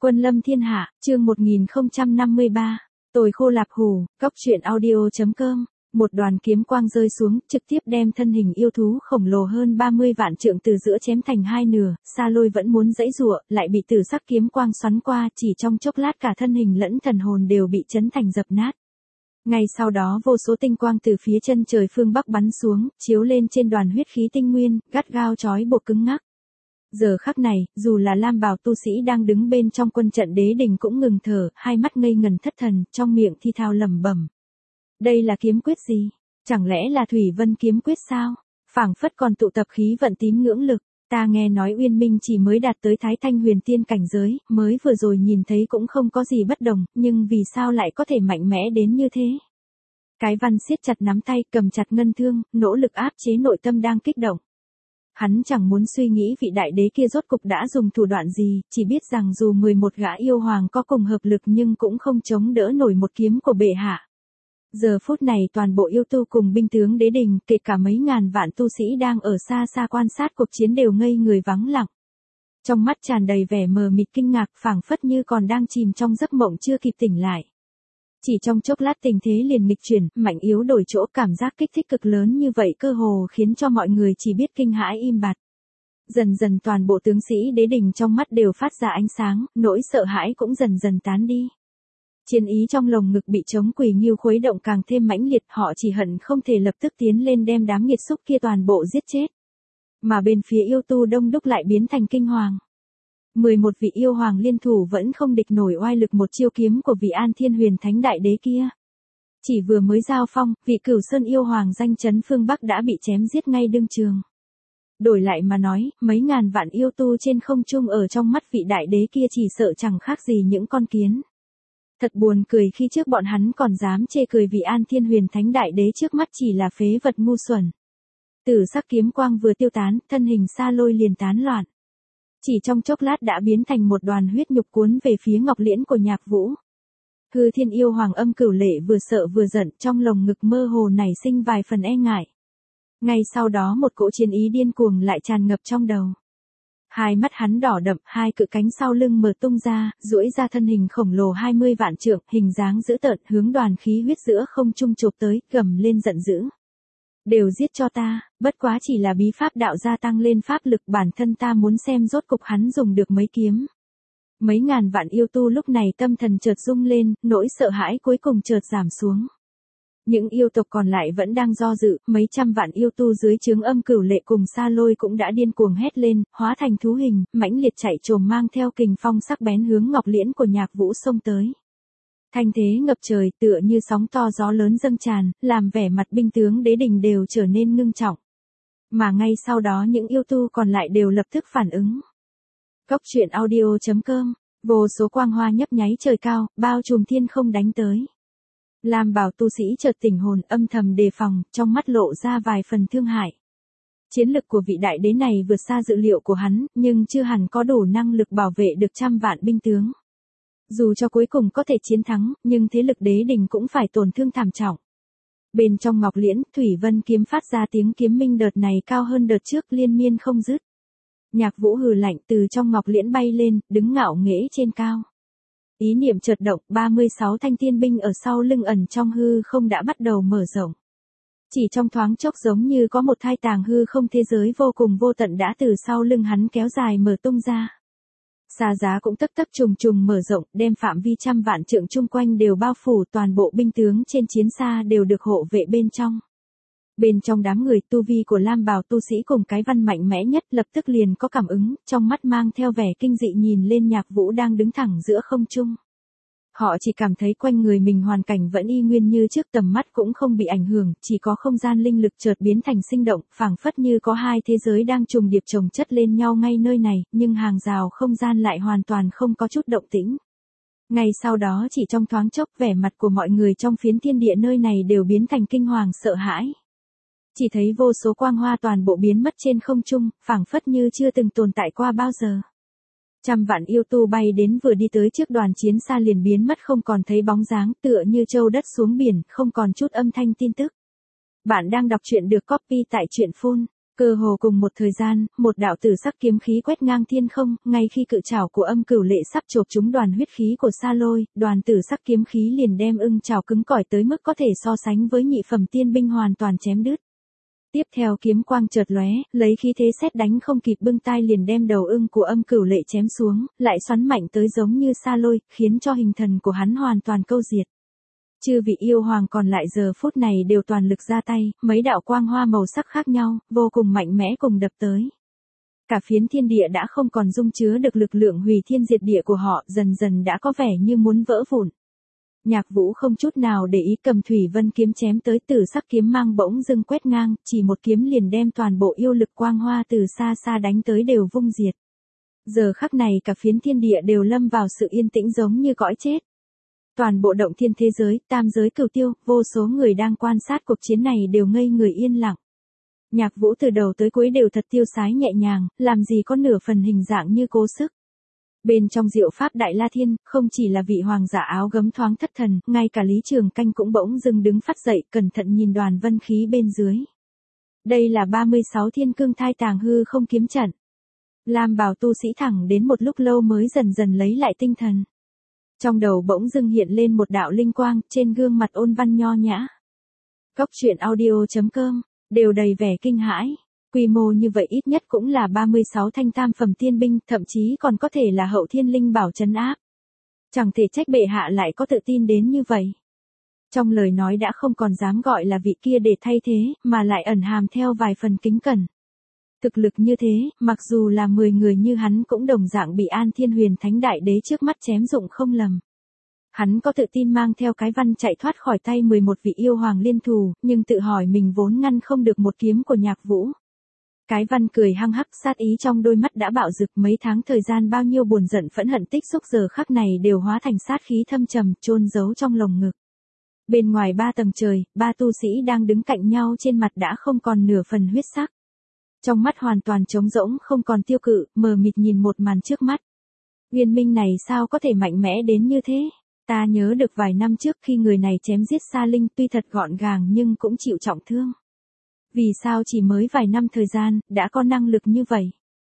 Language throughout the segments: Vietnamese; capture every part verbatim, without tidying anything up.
Quân lâm thiên hạ, chương một nghìn không trăm năm mươi ba. Tồi khô lạp hủ, cóc truyện audio chấm com. Một đoàn kiếm quang rơi xuống, trực tiếp đem thân hình yêu thú khổng lồ hơn ba mươi vạn trượng từ giữa chém thành hai nửa. Sa Lôi vẫn muốn giãy giụa, lại bị tử sắc kiếm quang xoắn qua, chỉ trong chốc lát cả thân hình lẫn thần hồn đều bị chấn thành dập nát. Ngay sau đó vô số tinh quang từ phía chân trời phương bắc bắn xuống, chiếu lên trên đoàn huyết khí tinh nguyên, gắt gao trói buộc cứng ngắc. Giờ khắc này, dù là lam bào tu sĩ đang đứng bên trong quân trận đế đình cũng ngừng thở, hai mắt ngây ngần thất thần, trong miệng thi thao lẩm bẩm. Đây là kiếm quyết gì? Chẳng lẽ là Thủy Vân kiếm quyết sao? Phảng phất còn tụ tập khí vận tín ngưỡng lực, ta nghe nói Uyên Minh chỉ mới đạt tới Thái Thanh Huyền Tiên cảnh giới, mới vừa rồi nhìn thấy cũng không có gì bất đồng, nhưng vì sao lại có thể mạnh mẽ đến như thế? Cái Văn siết chặt nắm tay, cầm chặt ngân thương, nỗ lực áp chế nội tâm đang kích động. Hắn chẳng muốn suy nghĩ vị đại đế kia rốt cục đã dùng thủ đoạn gì, chỉ biết rằng dù mười một gã yêu hoàng có cùng hợp lực nhưng cũng không chống đỡ nổi một kiếm của bệ hạ. Giờ phút này toàn bộ yêu tu cùng binh tướng đế đình, kể cả mấy ngàn vạn tu sĩ đang ở xa xa quan sát cuộc chiến đều ngây người vắng lặng. Trong mắt tràn đầy vẻ mờ mịt kinh ngạc, phảng phất như còn đang chìm trong giấc mộng chưa kịp tỉnh lại. Chỉ trong chốc lát tình thế liền nghịch chuyển, mạnh yếu đổi chỗ, cảm giác kích thích cực lớn như vậy cơ hồ khiến cho mọi người chỉ biết kinh hãi im bặt. Dần dần toàn bộ tướng sĩ đế đình trong mắt đều phát ra ánh sáng, nỗi sợ hãi cũng dần dần tán đi. Chiến ý trong lồng ngực bị chống quỳ nghiêu khuấy động càng thêm mãnh liệt, họ chỉ hận không thể lập tức tiến lên đem đám nghiệt xúc kia toàn bộ giết chết. Mà bên phía yêu tu đông đúc lại biến thành kinh hoàng. mười một vị yêu hoàng liên thủ vẫn không địch nổi oai lực một chiêu kiếm của vị An Thiên Huyền Thánh Đại Đế kia. Chỉ vừa mới giao phong, vị Cửu Sơn yêu hoàng danh chấn phương Bắc đã bị chém giết ngay đương trường. Đổi lại mà nói, mấy ngàn vạn yêu tu trên không trung ở trong mắt vị đại đế kia chỉ sợ chẳng khác gì những con kiến. Thật buồn cười khi trước bọn hắn còn dám chê cười vị An Thiên Huyền Thánh Đại Đế trước mắt chỉ là phế vật ngu xuẩn. Tử sắc kiếm quang vừa tiêu tán, thân hình Sa Lôi liền tán loạn. Chỉ trong chốc lát đã biến thành một đoàn huyết nhục cuốn về phía ngọc liễn của Nhạc Vũ. Hư Thiên yêu hoàng Âm Cửu Lệ vừa sợ vừa giận, trong lồng ngực mơ hồ nảy sinh vài phần e ngại. Ngay sau đó một cỗ chiến ý điên cuồng lại tràn ngập trong đầu. Hai mắt hắn đỏ đậm, hai cự cánh sau lưng mở tung ra, duỗi ra thân hình khổng lồ hai mươi vạn trượng, hình dáng dữ tợn, hướng đoàn khí huyết giữa không trung chộp tới, gầm lên giận dữ. Đều giết cho ta, bất quá chỉ là bí pháp đạo gia tăng lên pháp lực, bản thân ta muốn xem rốt cục hắn dùng được mấy kiếm. Mấy ngàn vạn yêu tu lúc này tâm thần chợt rung lên, nỗi sợ hãi cuối cùng chợt giảm xuống. Những yêu tộc còn lại vẫn đang do dự, mấy trăm vạn yêu tu dưới trướng Âm Cửu Lệ cùng Sa Lôi cũng đã điên cuồng hét lên, hóa thành thú hình, mãnh liệt chạy trồm mang theo kình phong sắc bén hướng ngọc liễn của Nhạc Vũ xông tới. Thanh thế ngập trời, tựa như sóng to gió lớn dâng tràn, làm vẻ mặt binh tướng đế đình đều trở nên ngưng trọng. Mà ngay sau đó những yêu tu còn lại đều lập tức phản ứng. Cóc truyện audio chấm com, vô số quang hoa nhấp nháy trời cao, bao trùm thiên không đánh tới. Lam bào tu sĩ chợt tỉnh hồn, âm thầm đề phòng, trong mắt lộ ra vài phần thương hại. Chiến lực của vị đại đế này vượt xa dự liệu của hắn, nhưng chưa hẳn có đủ năng lực bảo vệ được trăm vạn binh tướng. Dù cho cuối cùng có thể chiến thắng, nhưng thế lực đế đình cũng phải tổn thương thảm trọng. Bên trong ngọc liễn, Thủy Vân kiếm phát ra tiếng kiếm minh đợt này cao hơn đợt trước liên miên không dứt. Nhạc Vũ hừ lạnh từ trong ngọc liễn bay lên, đứng ngạo nghễ trên cao. Ý niệm chợt động, ba mươi sáu thanh tiên binh ở sau lưng ẩn trong hư không đã bắt đầu mở rộng. Chỉ trong thoáng chốc giống như có một thai tàng hư không thế giới vô cùng vô tận đã từ sau lưng hắn kéo dài mở tung ra. Xa giá cũng tấp tấp trùng trùng mở rộng, đem phạm vi trăm vạn trượng chung quanh đều bao phủ, toàn bộ binh tướng trên chiến xa đều được hộ vệ bên trong. Bên trong đám người tu vi của Lam bào tu sĩ cùng cái Văn mạnh mẽ nhất lập tức liền có cảm ứng, trong mắt mang theo vẻ kinh dị nhìn lên Nhạc Vũ đang đứng thẳng giữa không trung. Họ chỉ cảm thấy quanh người mình hoàn cảnh vẫn y nguyên như trước, tầm mắt cũng không bị ảnh hưởng, chỉ có không gian linh lực chợt biến thành sinh động, phảng phất như có hai thế giới đang trùng điệp chồng chất lên nhau ngay nơi này, nhưng hàng rào không gian lại hoàn toàn không có chút động tĩnh. Ngay sau đó chỉ trong thoáng chốc, vẻ mặt của mọi người trong phiến thiên địa nơi này đều biến thành kinh hoàng sợ hãi. Chỉ thấy vô số quang hoa toàn bộ biến mất trên không trung, phảng phất như chưa từng tồn tại qua bao giờ. Trăm vạn yêu tu bay đến vừa đi tới trước đoàn chiến xa liền biến mất không còn thấy bóng dáng, tựa như châu đất xuống biển, không còn chút âm thanh tin tức. Bạn đang đọc truyện được copy tại truyện phun. Cơ hồ cùng một thời gian, một đạo tử sắc kiếm khí quét ngang thiên không, ngay khi cự trảo của Âm Cửu Lệ sắp chộp trúng đoàn huyết khí của Sa Lôi, đoàn tử sắc kiếm khí liền đem ưng trảo cứng cỏi tới mức có thể so sánh với nhị phẩm tiên binh hoàn toàn chém đứt. Tiếp theo kiếm quang chợt lóe, lấy khí thế sét đánh không kịp bưng tai liền đem đầu ưng của Âm Cửu Lệ chém xuống, lại xoắn mạnh tới giống như Sa Lôi, khiến cho hình thần của hắn hoàn toàn câu diệt. Chư vị yêu hoàng còn lại giờ phút này đều toàn lực ra tay, mấy đạo quang hoa màu sắc khác nhau, vô cùng mạnh mẽ cùng đập tới. Cả phiến thiên địa đã không còn dung chứa được lực lượng hủy thiên diệt địa của họ, dần dần đã có vẻ như muốn vỡ vụn. Nhạc Vũ không chút nào để ý cầm Thủy Vân kiếm chém tới, tử sắc kiếm mang bỗng dưng quét ngang, chỉ một kiếm liền đem toàn bộ yêu lực quang hoa từ xa xa đánh tới đều vung diệt. Giờ khắc này cả phiến thiên địa đều lâm vào sự yên tĩnh giống như cõi chết. Toàn bộ động thiên thế giới, tam giới cửu tiêu, vô số người đang quan sát cuộc chiến này đều ngây người yên lặng. Nhạc Vũ từ đầu tới cuối đều thật tiêu sái nhẹ nhàng, làm gì có nửa phần hình dạng như cố sức. Bên trong diệu pháp Đại La Thiên, không chỉ là vị hoàng giả áo gấm thoáng thất thần, ngay cả Lý Trường Canh cũng bỗng dưng đứng phát dậy, cẩn thận nhìn đoàn vân khí bên dưới. Đây là ba mươi sáu thiên cương thai tàng hư không kiếm trận. Lam bào tu sĩ thẳng đến một lúc lâu mới dần dần lấy lại tinh thần. Trong đầu bỗng dưng hiện lên một đạo linh quang, trên gương mặt ôn văn nho nhã. Cốc truyện audio chấm com, đều đầy vẻ kinh hãi. Quy mô như vậy ít nhất cũng là ba mươi sáu thanh tam phẩm tiên binh, thậm chí còn có thể là hậu thiên linh bảo trấn áp. Chẳng thể trách bệ hạ lại có tự tin đến như vậy. Trong lời nói đã không còn dám gọi là vị kia để thay thế, mà lại ẩn hàm theo vài phần kính cẩn. Thực lực như thế, mặc dù là mười người như hắn cũng đồng dạng bị An Thiên Huyền Thánh Đại Đế trước mắt chém dụng không lầm. Hắn có tự tin mang theo cái văn chạy thoát khỏi tay mười một vị yêu hoàng liên thủ, nhưng tự hỏi mình vốn ngăn không được một kiếm của Nhạc Vũ. Cái văn cười hăng hắc, sát ý trong đôi mắt đã bạo rực, mấy tháng thời gian bao nhiêu buồn giận phẫn hận tích xúc giờ khắc này đều hóa thành sát khí thâm trầm, chôn giấu trong lồng ngực. Bên ngoài ba tầng trời, ba tu sĩ đang đứng cạnh nhau trên mặt đã không còn nửa phần huyết sắc. Trong mắt hoàn toàn trống rỗng, không còn tiêu cự, mờ mịt nhìn một màn trước mắt. Uyên Minh này sao có thể mạnh mẽ đến như thế? Ta nhớ được vài năm trước khi người này chém giết Sa Linh tuy thật gọn gàng nhưng cũng chịu trọng thương. Vì sao chỉ mới vài năm thời gian, đã có năng lực như vậy?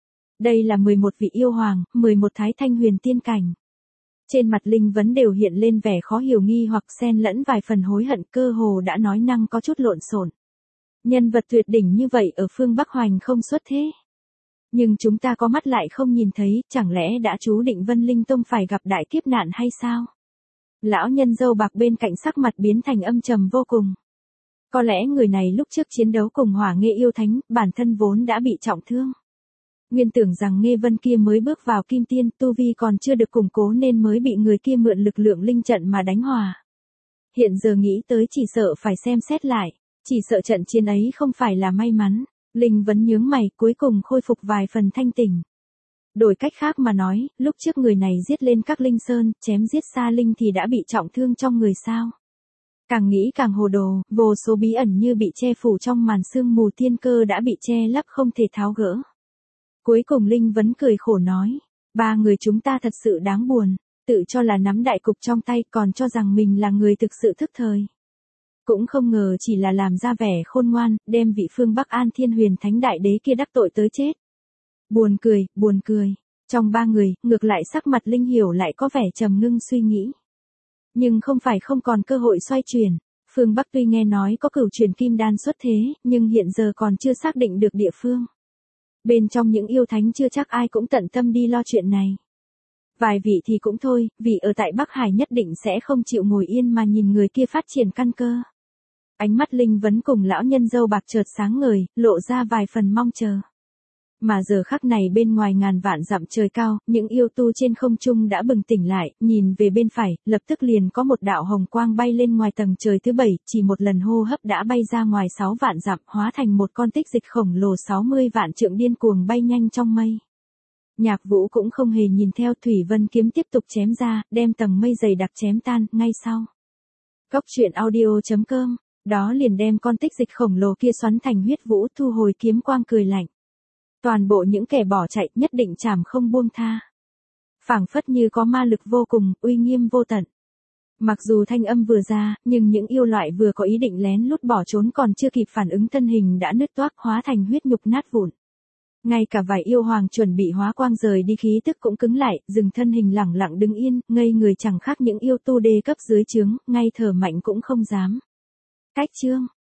Đây là mười một vị yêu hoàng, mười một thái thanh huyền tiên cảnh. Trên mặt Linh Vấn đều hiện lên vẻ khó hiểu nghi hoặc xen lẫn vài phần hối hận, cơ hồ đã nói năng có chút lộn xộn. Nhân vật tuyệt đỉnh như vậy ở phương Bắc Hoành không xuất thế. Nhưng chúng ta có mắt lại không nhìn thấy, chẳng lẽ đã chú định Vân Linh Tông phải gặp đại kiếp nạn hay sao? Lão nhân râu bạc bên cạnh sắc mặt biến thành âm trầm vô cùng. Có lẽ người này lúc trước chiến đấu cùng Hỏa Nghê yêu thánh, bản thân vốn đã bị trọng thương. Nguyên tưởng rằng Nghê Vân kia mới bước vào kim tiên, tu vi còn chưa được củng cố nên mới bị người kia mượn lực lượng linh trận mà đánh hòa. Hiện giờ nghĩ tới chỉ sợ phải xem xét lại, chỉ sợ trận chiến ấy không phải là may mắn. Linh Vấn nhướng mày, cuối cùng khôi phục vài phần thanh tỉnh. Đổi cách khác mà nói, lúc trước người này giết lên các linh sơn, chém giết Sa Linh thì đã bị trọng thương trong người sao? Càng nghĩ càng hồ đồ, vô số bí ẩn như bị che phủ trong màn sương mù thiên cơ đã bị che lấp không thể tháo gỡ. Cuối cùng Linh Vấn cười khổ nói, ba người chúng ta thật sự đáng buồn, tự cho là nắm đại cục trong tay còn cho rằng mình là người thực sự thức thời. Cũng không ngờ chỉ là làm ra vẻ khôn ngoan, đem vị phương Bắc An Thiên Huyền Thánh Đại Đế kia đắc tội tới chết. Buồn cười, buồn cười. Trong ba người, ngược lại sắc mặt Linh Hiểu lại có vẻ trầm ngưng suy nghĩ. Nhưng không phải không còn cơ hội xoay chuyển. Phương Bắc tuy nghe nói có cửu truyền kim đan xuất thế, nhưng hiện giờ còn chưa xác định được địa phương. Bên trong những yêu thánh chưa chắc ai cũng tận tâm đi lo chuyện này. Vài vị thì cũng thôi, vì ở tại Bắc Hải nhất định sẽ không chịu ngồi yên mà nhìn người kia phát triển căn cơ. Ánh mắt Linh Vấn cùng lão nhân râu bạc chợt sáng ngời, lộ ra vài phần mong chờ. Mà giờ khắc này bên ngoài ngàn vạn dặm trời cao, những yêu tu trên không trung đã bừng tỉnh lại, nhìn về bên phải, lập tức liền có một đạo hồng quang bay lên ngoài tầng trời thứ bảy, chỉ một lần hô hấp đã bay ra ngoài sáu vạn dặm, hóa thành một con tích dịch khổng lồ sáu mươi vạn trượng điên cuồng bay nhanh trong mây. Nhạc Vũ cũng không hề nhìn theo, Thủy Vân kiếm tiếp tục chém ra, đem tầng mây dày đặc chém tan, ngay sau. Cốc truyện audio chấm com, đó liền đem con tích dịch khổng lồ kia xoắn thành huyết vũ, thu hồi kiếm quang cười lạnh. Toàn bộ những kẻ bỏ chạy nhất định chảm không buông tha. Phảng phất như có ma lực vô cùng, uy nghiêm vô tận. Mặc dù thanh âm vừa ra, nhưng những yêu loại vừa có ý định lén lút bỏ trốn còn chưa kịp phản ứng thân hình đã nứt toác hóa thành huyết nhục nát vụn. Ngay cả vài yêu hoàng chuẩn bị hóa quang rời đi khí tức cũng cứng lại, dừng thân hình lẳng lặng đứng yên, ngây người chẳng khác những yêu tu đê cấp dưới trướng, ngay thở mạnh cũng không dám. Cách chương